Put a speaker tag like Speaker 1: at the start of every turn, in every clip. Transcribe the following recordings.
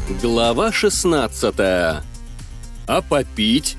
Speaker 1: Глава 16. А попить?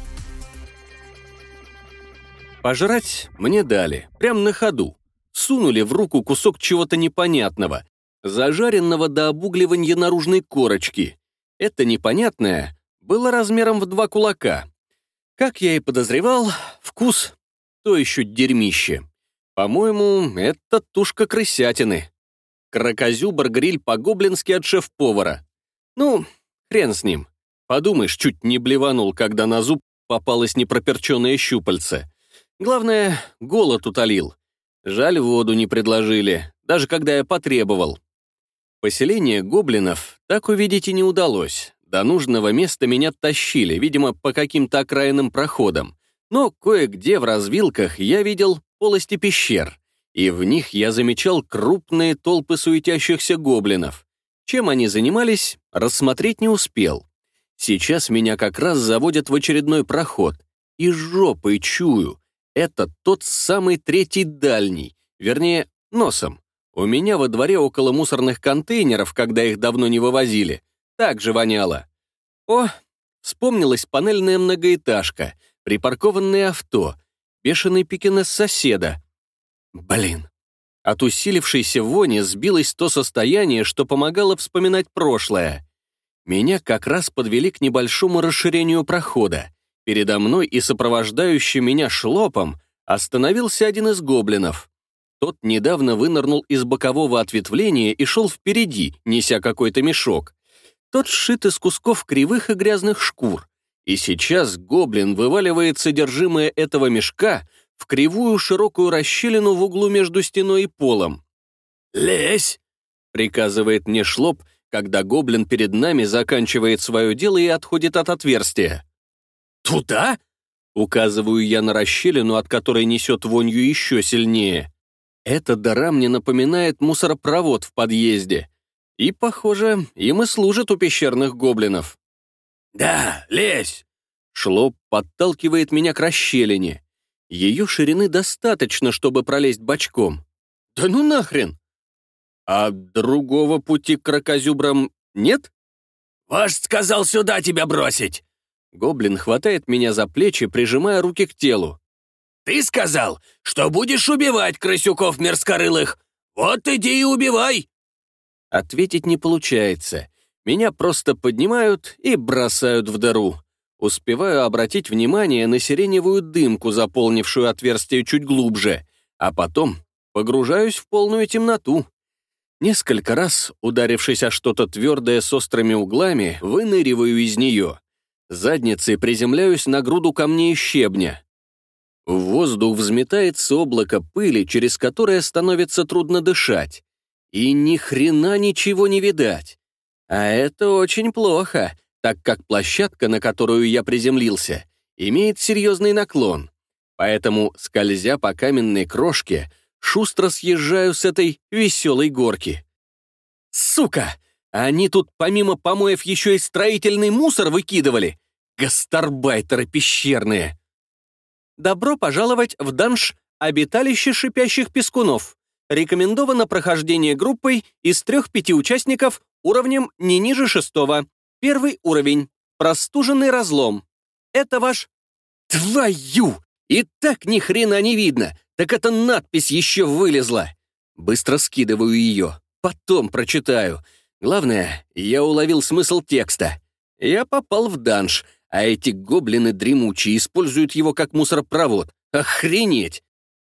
Speaker 1: Пожрать мне дали, прям на ходу. Сунули в руку кусок чего-то непонятного, зажаренного до обугливания наружной корочки. Это непонятное было размером в 2 кулака. Как я и подозревал, вкус — то еще дерьмище. По-моему, это тушка крысятины. Кракозюбр-гриль по-гоблински от шеф-повара. Ну, хрен с ним. Подумаешь, чуть не блеванул, когда на зуб попалось непроперченное щупальце. Главное, голод утолил. Жаль, воду не предложили, даже когда я потребовал. Поселение гоблинов так увидеть и не удалось. До нужного места меня тащили, видимо, по каким-то окраинным проходам. Но кое-где в развилках я видел полости пещер, и в них я замечал крупные толпы суетящихся гоблинов. Чем они занимались, рассмотреть не успел. Сейчас меня как раз заводят в очередной проход. И жопой чую. Это тот самый третий дальний, вернее, носом. У меня во дворе около мусорных контейнеров, когда их давно не вывозили, так же воняло. О, вспомнилась панельная многоэтажка, припаркованное авто, бешеный пекинес соседа. Блин. От усилившейся вони сбилось то состояние, что помогало вспоминать прошлое. Меня как раз подвели к небольшому расширению прохода. Передо мной и сопровождающим меня шлопом остановился один из гоблинов. Тот недавно вынырнул из бокового ответвления и шел впереди, неся какой-то мешок. Тот сшит из кусков кривых и грязных шкур. И сейчас гоблин вываливает содержимое этого мешка в кривую широкую расщелину в углу между стеной и полом. «Лезь!» — приказывает мне шлоп, когда гоблин перед нами заканчивает свое дело и отходит от отверстия. «Туда?» — указываю я на расщелину, от которой несет вонью еще сильнее. Эта дыра мне напоминает мусоропровод в подъезде. И, похоже, им и служит у пещерных гоблинов. «Да, лезь!» Шлоп подталкивает меня к расщелине. Ее ширины достаточно, чтобы пролезть бочком. Да ну нахрен! А другого пути к кракозюбрам нет? «Вождь сказал сюда тебя бросить!» Гоблин хватает меня за плечи, прижимая руки к телу. «Ты сказал, что будешь убивать крысюков мерзкорылых! Вот иди и убивай!» Ответить не получается. Меня просто поднимают и бросают в дыру. Успеваю обратить внимание на сиреневую дымку, заполнившую отверстие чуть глубже, а потом погружаюсь в полную темноту. Несколько раз, ударившись о что-то твердое с острыми углами, выныриваю из нее. Задницей приземляюсь на груду камней и щебня. В воздух взметается облако пыли, через которое становится трудно дышать. И ни хрена ничего не видать. А это очень плохо, так как площадка, на которую я приземлился, имеет серьезный наклон. Поэтому, скользя по каменной крошке, шустро съезжаю с этой веселой горки. Сука! Они тут помимо помоев еще и строительный мусор выкидывали. Гастарбайтеры пещерные. Добро пожаловать в данж «Обиталище шипящих пескунов». Рекомендовано прохождение группой из 3-5 участников уровнем не ниже 6-го. Первый уровень. Простуженный разлом. Это ваш... Твою! И так ни хрена не видно. Так эта надпись еще вылезла. Быстро скидываю ее. Потом прочитаю. Главное, я уловил смысл текста. Я попал в данж, а эти гоблины дремучие используют его как мусоропровод. Охренеть!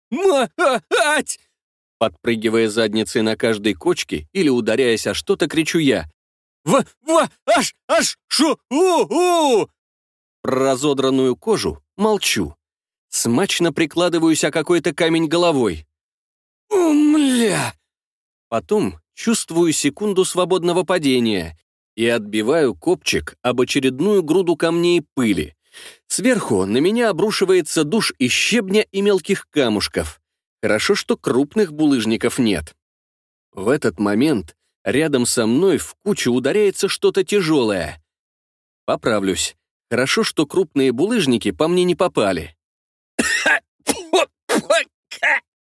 Speaker 1: Мать! Подпрыгивая задницей на каждой кочке или ударяясь о что-то, кричу я. Шу-у! Про разодранную кожу молчу. Смачно прикладываюсь о какой-то камень головой. Умля! Потом чувствую секунду свободного падения и отбиваю копчик об очередную груду камней и пыли. Сверху на меня обрушивается душ из щебня и мелких камушков. Хорошо, что крупных булыжников нет. В этот момент рядом со мной в кучу ударяется что-то тяжелое. Поправлюсь. Хорошо, что крупные булыжники по мне не попали.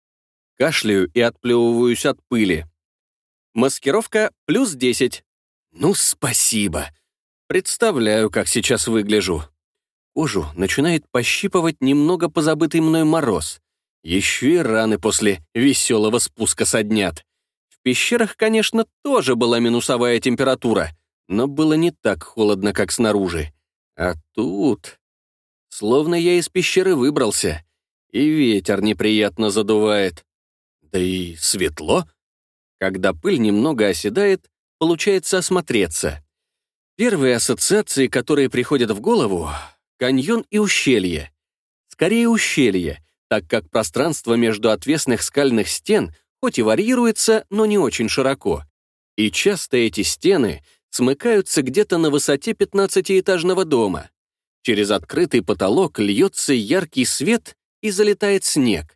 Speaker 1: Кашляю и отплевываюсь от пыли. Маскировка +10. Ну, спасибо. Представляю, как сейчас выгляжу. Кожу начинает пощипывать немного позабытый мной мороз. Еще и раны после веселого спуска соднят. В пещерах, конечно, тоже была минусовая температура, но было не так холодно, как снаружи. А тут... Словно я из пещеры выбрался, и ветер неприятно задувает. Да и светло. Когда пыль немного оседает, получается осмотреться. Первые ассоциации, которые приходят в голову — каньон и ущелье. Скорее ущелье, так как пространство между отвесных скальных стен хоть и варьируется, но не очень широко. И часто эти стены смыкаются где-то на высоте 15-этажного дома. Через открытый потолок льется яркий свет и залетает снег.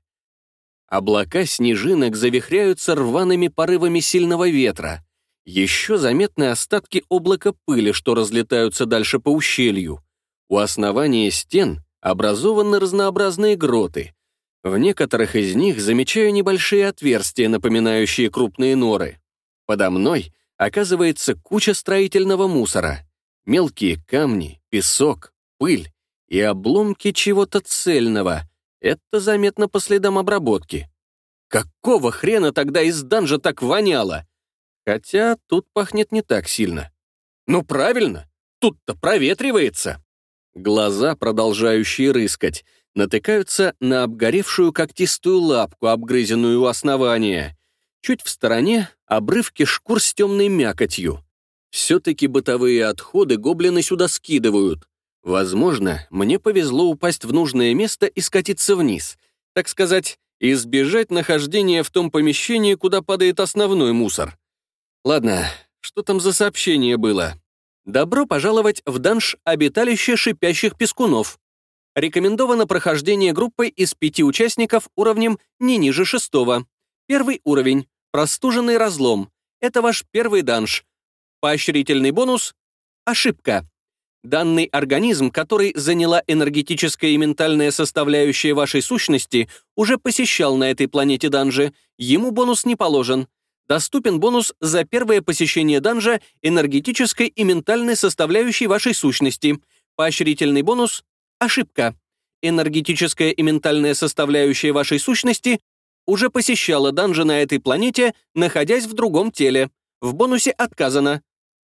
Speaker 1: Облака снежинок завихряются рваными порывами сильного ветра. Еще заметны остатки облака пыли, что разлетаются дальше по ущелью. У основания стен образованы разнообразные гроты. В некоторых из них замечаю небольшие отверстия, напоминающие крупные норы. Подо мной оказывается куча строительного мусора. Мелкие камни, песок, пыль и обломки чего-то цельного. Это заметно по следам обработки. Какого хрена тогда из данжа так воняло? Хотя тут пахнет не так сильно. Ну правильно, тут-то проветривается. Глаза, продолжающие рыскать, натыкаются на обгоревшую когтистую лапку, обгрызенную у основания. Чуть в стороне обрывки шкур с темной мякотью. Все-таки бытовые отходы гоблины сюда скидывают. Возможно, мне повезло упасть в нужное место и скатиться вниз, так сказать, избежать нахождения в том помещении, куда падает основной мусор. Ладно, что там за сообщение было? Добро пожаловать в данж «Обиталище шипящих пескунов». Рекомендовано прохождение группой из 5 участников уровнем не ниже 6. Первый уровень — простуженный разлом. Это ваш первый данж. Поощрительный бонус — ошибка. Данный организм, который заняла энергетическая и ментальная составляющая вашей сущности, уже посещал на этой планете данжи. Ему бонус не положен. Доступен бонус за первое посещение данжа энергетической и ментальной составляющей вашей сущности. Поощрительный бонус — ошибка. Энергетическая и ментальная составляющая вашей сущности уже посещала данжи на этой планете, находясь в другом теле. В бонусе отказано.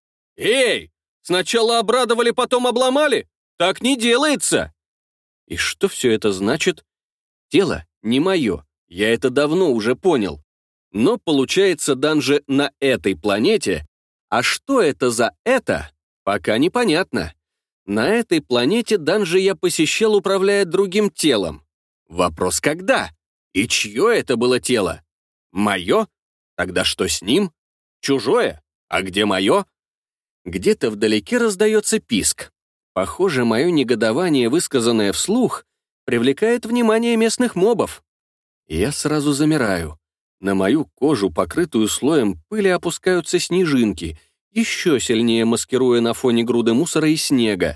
Speaker 1: «Эй! Сначала обрадовали, потом обломали? Так не делается!» И что все это значит? Тело не мое, я это давно уже понял. Но получается данжи на этой планете, а что это за это, пока непонятно. На этой планете данжи я посещал, управляя другим телом. Вопрос когда? И чье это было тело? Мое? Тогда что с ним? Чужое? А где мое? Где-то вдалеке раздается писк. Похоже, мое негодование, высказанное вслух, привлекает внимание местных мобов. Я сразу замираю. На мою кожу, покрытую слоем пыли, опускаются снежинки, еще сильнее маскируя на фоне груды мусора и снега.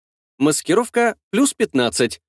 Speaker 1: Маскировка плюс 15.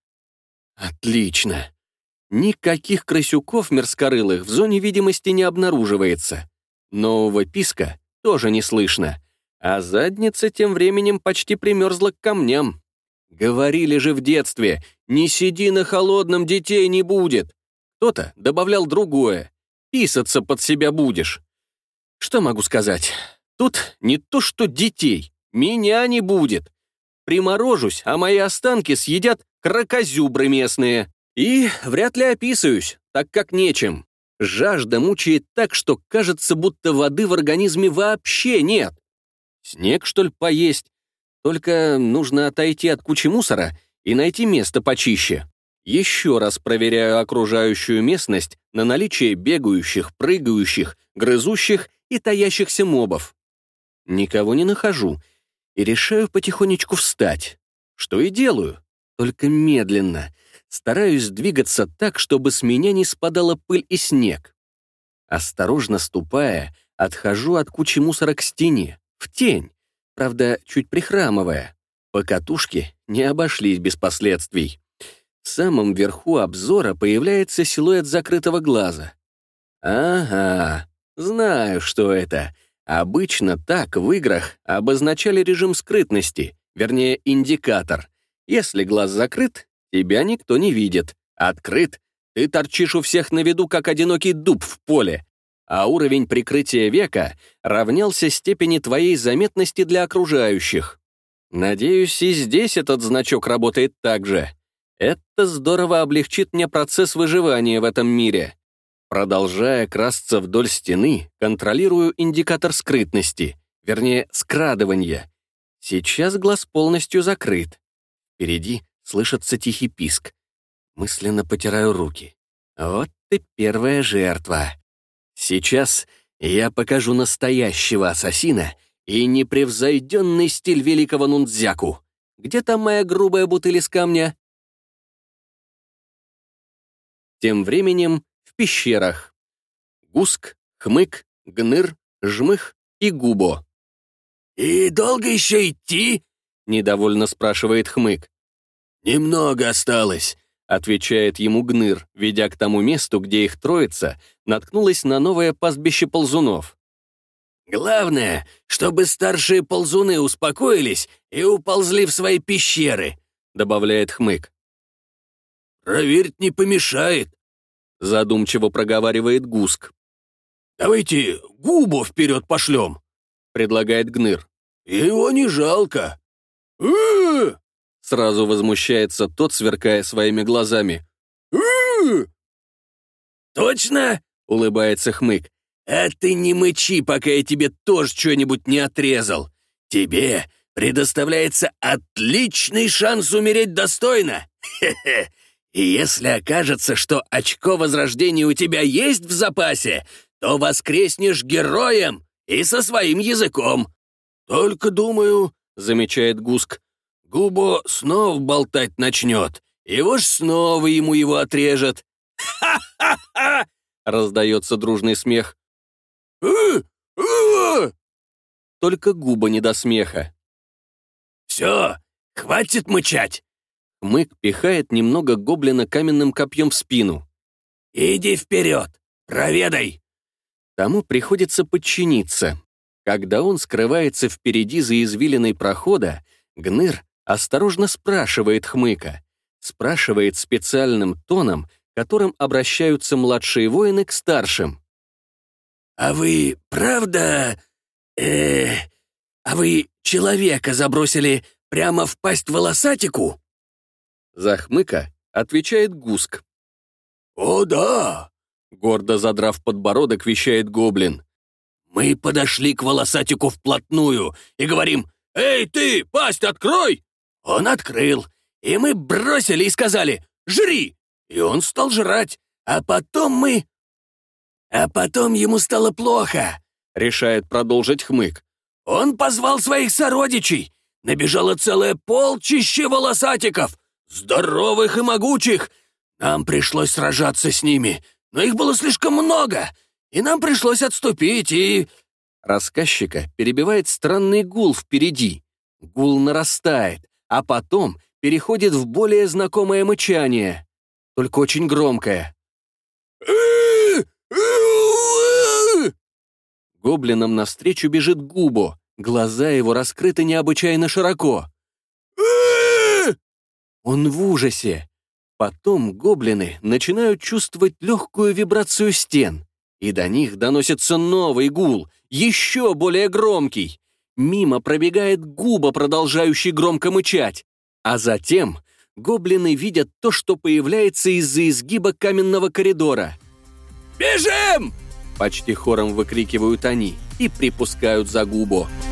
Speaker 1: Отлично. Никаких крысюков мерзкорылых в зоне видимости не обнаруживается. Нового писка тоже не слышно. А задница тем временем почти примерзла к камням. Говорили же в детстве, не сиди на холодном, детей не будет. Кто-то добавлял другое. Писаться под себя будешь. Что могу сказать? Тут не то что детей, меня не будет. Приморожусь, а мои останки съедят кракозюбры местные. И вряд ли описываюсь, так как нечем. Жажда мучает так, что кажется, будто воды в организме вообще нет. Снег, что ли, поесть? Только нужно отойти от кучи мусора и найти место почище. Еще раз проверяю окружающую местность на наличие бегающих, прыгающих, грызущих и таящихся мобов. Никого не нахожу и решаю потихонечку встать. Что и делаю, только медленно. Стараюсь двигаться так, чтобы с меня не спадала пыль и снег. Осторожно ступая, отхожу от кучи мусора к стене, в тень, правда, чуть прихрамывая. Покатушки не обошлись без последствий. В самом верху обзора появляется силуэт закрытого глаза. Ага, знаю, что это. Обычно так в играх обозначали режим скрытности, вернее, индикатор. Если глаз закрыт, тебя никто не видит. Открыт, ты торчишь у всех на виду, как одинокий дуб в поле, а уровень прикрытия века равнялся степени твоей заметности для окружающих. Надеюсь, и здесь этот значок работает так же. Это здорово облегчит мне процесс выживания в этом мире. Продолжая красться вдоль стены, контролирую индикатор скрытности, вернее, скрадывания. Сейчас глаз полностью закрыт. Впереди слышится тихий писк. Мысленно потираю руки. Вот и первая жертва. Сейчас я покажу настоящего ассасина и непревзойденный стиль великого ниндзяку. Где там моя грубая бутыль из камня? Тем временем в пещерах. Гуск, Хмык, Гныр, Жмых и Губо.
Speaker 2: «И долго еще идти?» —
Speaker 1: недовольно спрашивает Хмык.
Speaker 2: «Немного осталось»,
Speaker 1: — отвечает ему Гныр, ведя к тому месту, где их троица наткнулась на новое пастбище ползунов.
Speaker 2: «Главное, чтобы старшие ползуны успокоились и уползли в свои пещеры», —
Speaker 1: добавляет Хмык.
Speaker 2: «Проверить не помешает»,
Speaker 1: — задумчиво проговаривает Гуск.
Speaker 2: «Давайте Губу вперед пошлем»,
Speaker 1: — предлагает Гныр.
Speaker 2: «Его не жалко».
Speaker 1: Сразу возмущается тот, сверкая своими глазами.
Speaker 2: «Точно?» — улыбается Хмык. «А ты не мычи, пока я тебе тоже что-нибудь не отрезал. Тебе предоставляется отличный шанс умереть достойно. Хе-хе. И если окажется, что очко возрождения у тебя есть в запасе, то воскреснешь героем и со своим языком. Только, думаю, — замечает Гуск, — Губо снова болтать начнет, и уж снова ему его отрежет». «Ха-ха-ха!» — раздается дружный смех. Только Губа не до смеха. «Все, хватит мычать!»
Speaker 1: Хмык пихает немного гоблина каменным копьем в спину.
Speaker 2: «Иди вперед, проведай!»
Speaker 1: Тому приходится подчиниться. Когда он скрывается впереди за извилиной прохода, Гныр осторожно спрашивает Хмыка. Спрашивает специальным тоном, которым обращаются младшие воины к старшим.
Speaker 2: «А вы правда... А вы человека забросили прямо в пасть волосатику?»
Speaker 1: За Хмыка отвечает Гуск.
Speaker 2: «О, да!» — гордо задрав подбородок, вещает гоблин. «Мы подошли к волосатику вплотную и говорим: «Эй, ты, пасть открой!» Он открыл, и мы бросили и сказали: «Жри!» И он стал жрать, а потом ему стало плохо, — решает продолжить Хмык. Он позвал своих сородичей. Набежало целое полчище волосатиков, здоровых и могучих. Нам пришлось сражаться с ними, но их было слишком много, и нам пришлось отступить, и...»
Speaker 1: Рассказчика перебивает странный гул впереди. Гул нарастает, а потом переходит в более знакомое мычание, только очень громкое. Гоблинам навстречу бежит Губо, глаза его раскрыты необычайно широко. Он в ужасе. Потом гоблины начинают чувствовать легкую вибрацию стен, и до них доносится новый гул, еще более громкий. Мимо пробегает Губа, продолжающий громко мычать, а затем гоблины видят то, что появляется из-за изгиба каменного коридора.
Speaker 2: «Бежим!»
Speaker 1: Почти хором выкрикивают они и припускают за Губо.